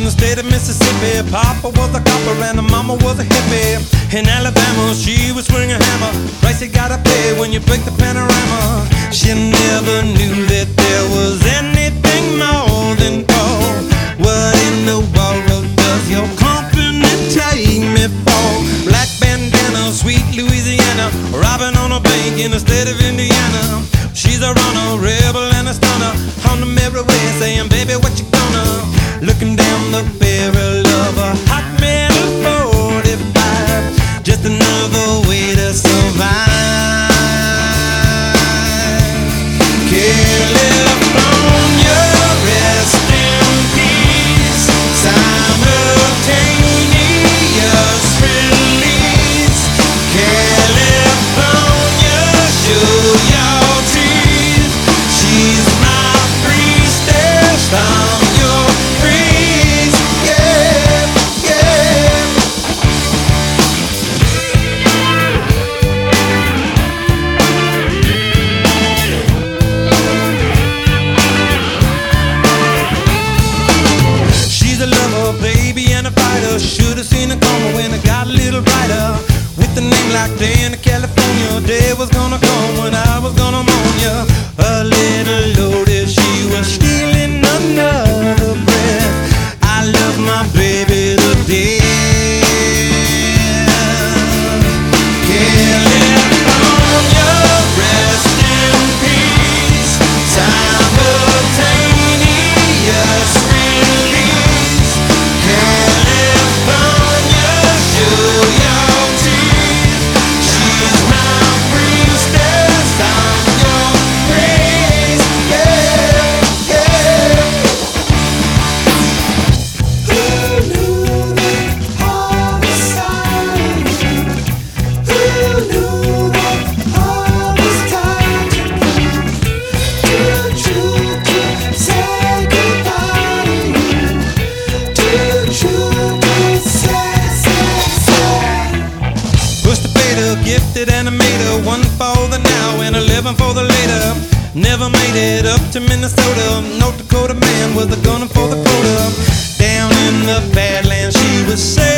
the state of Mississippi. Papa was a copper and the mama was a hippie. In Alabama, she was swinging a hammer. Price you gotta pay when you break the panorama. She never knew that there was anything more than gold. What in the world does your company take me for? Black bandana, sweet Louisiana, robbing on a bank in the state of Indiana. She's a runner, rebel and a stunner, on the merry way saying, baby, what you gonna? Looking down the barrel of a hot metal 45, just another way to survive. California, rest in peace. Simultaneous release. California, show your teeth. She's my priestess from your breeze. Yeah, yeah. She's a lover, baby, and a fighter. Should've seen it coming when it got a little brighter. With a name like Day in California, day was gonna come when I was gonna mourn ya. A little loaded, she was stealing another breath. I love my baby to death. California, rest in peace. Simultaneous release. California, show your teeth. She's my priestess, I'm your praise. Yeah, yeah. Who knew that all was silent? Who knew that all was time to prove? Too true to say goodbye to you. Too true to say. Pushed the fader, gifted animator, one for the now and 11 for the later. Never made it up to Minnesota. North Dakota man was a gunner for the quota. Down in the Badlands, she was safe.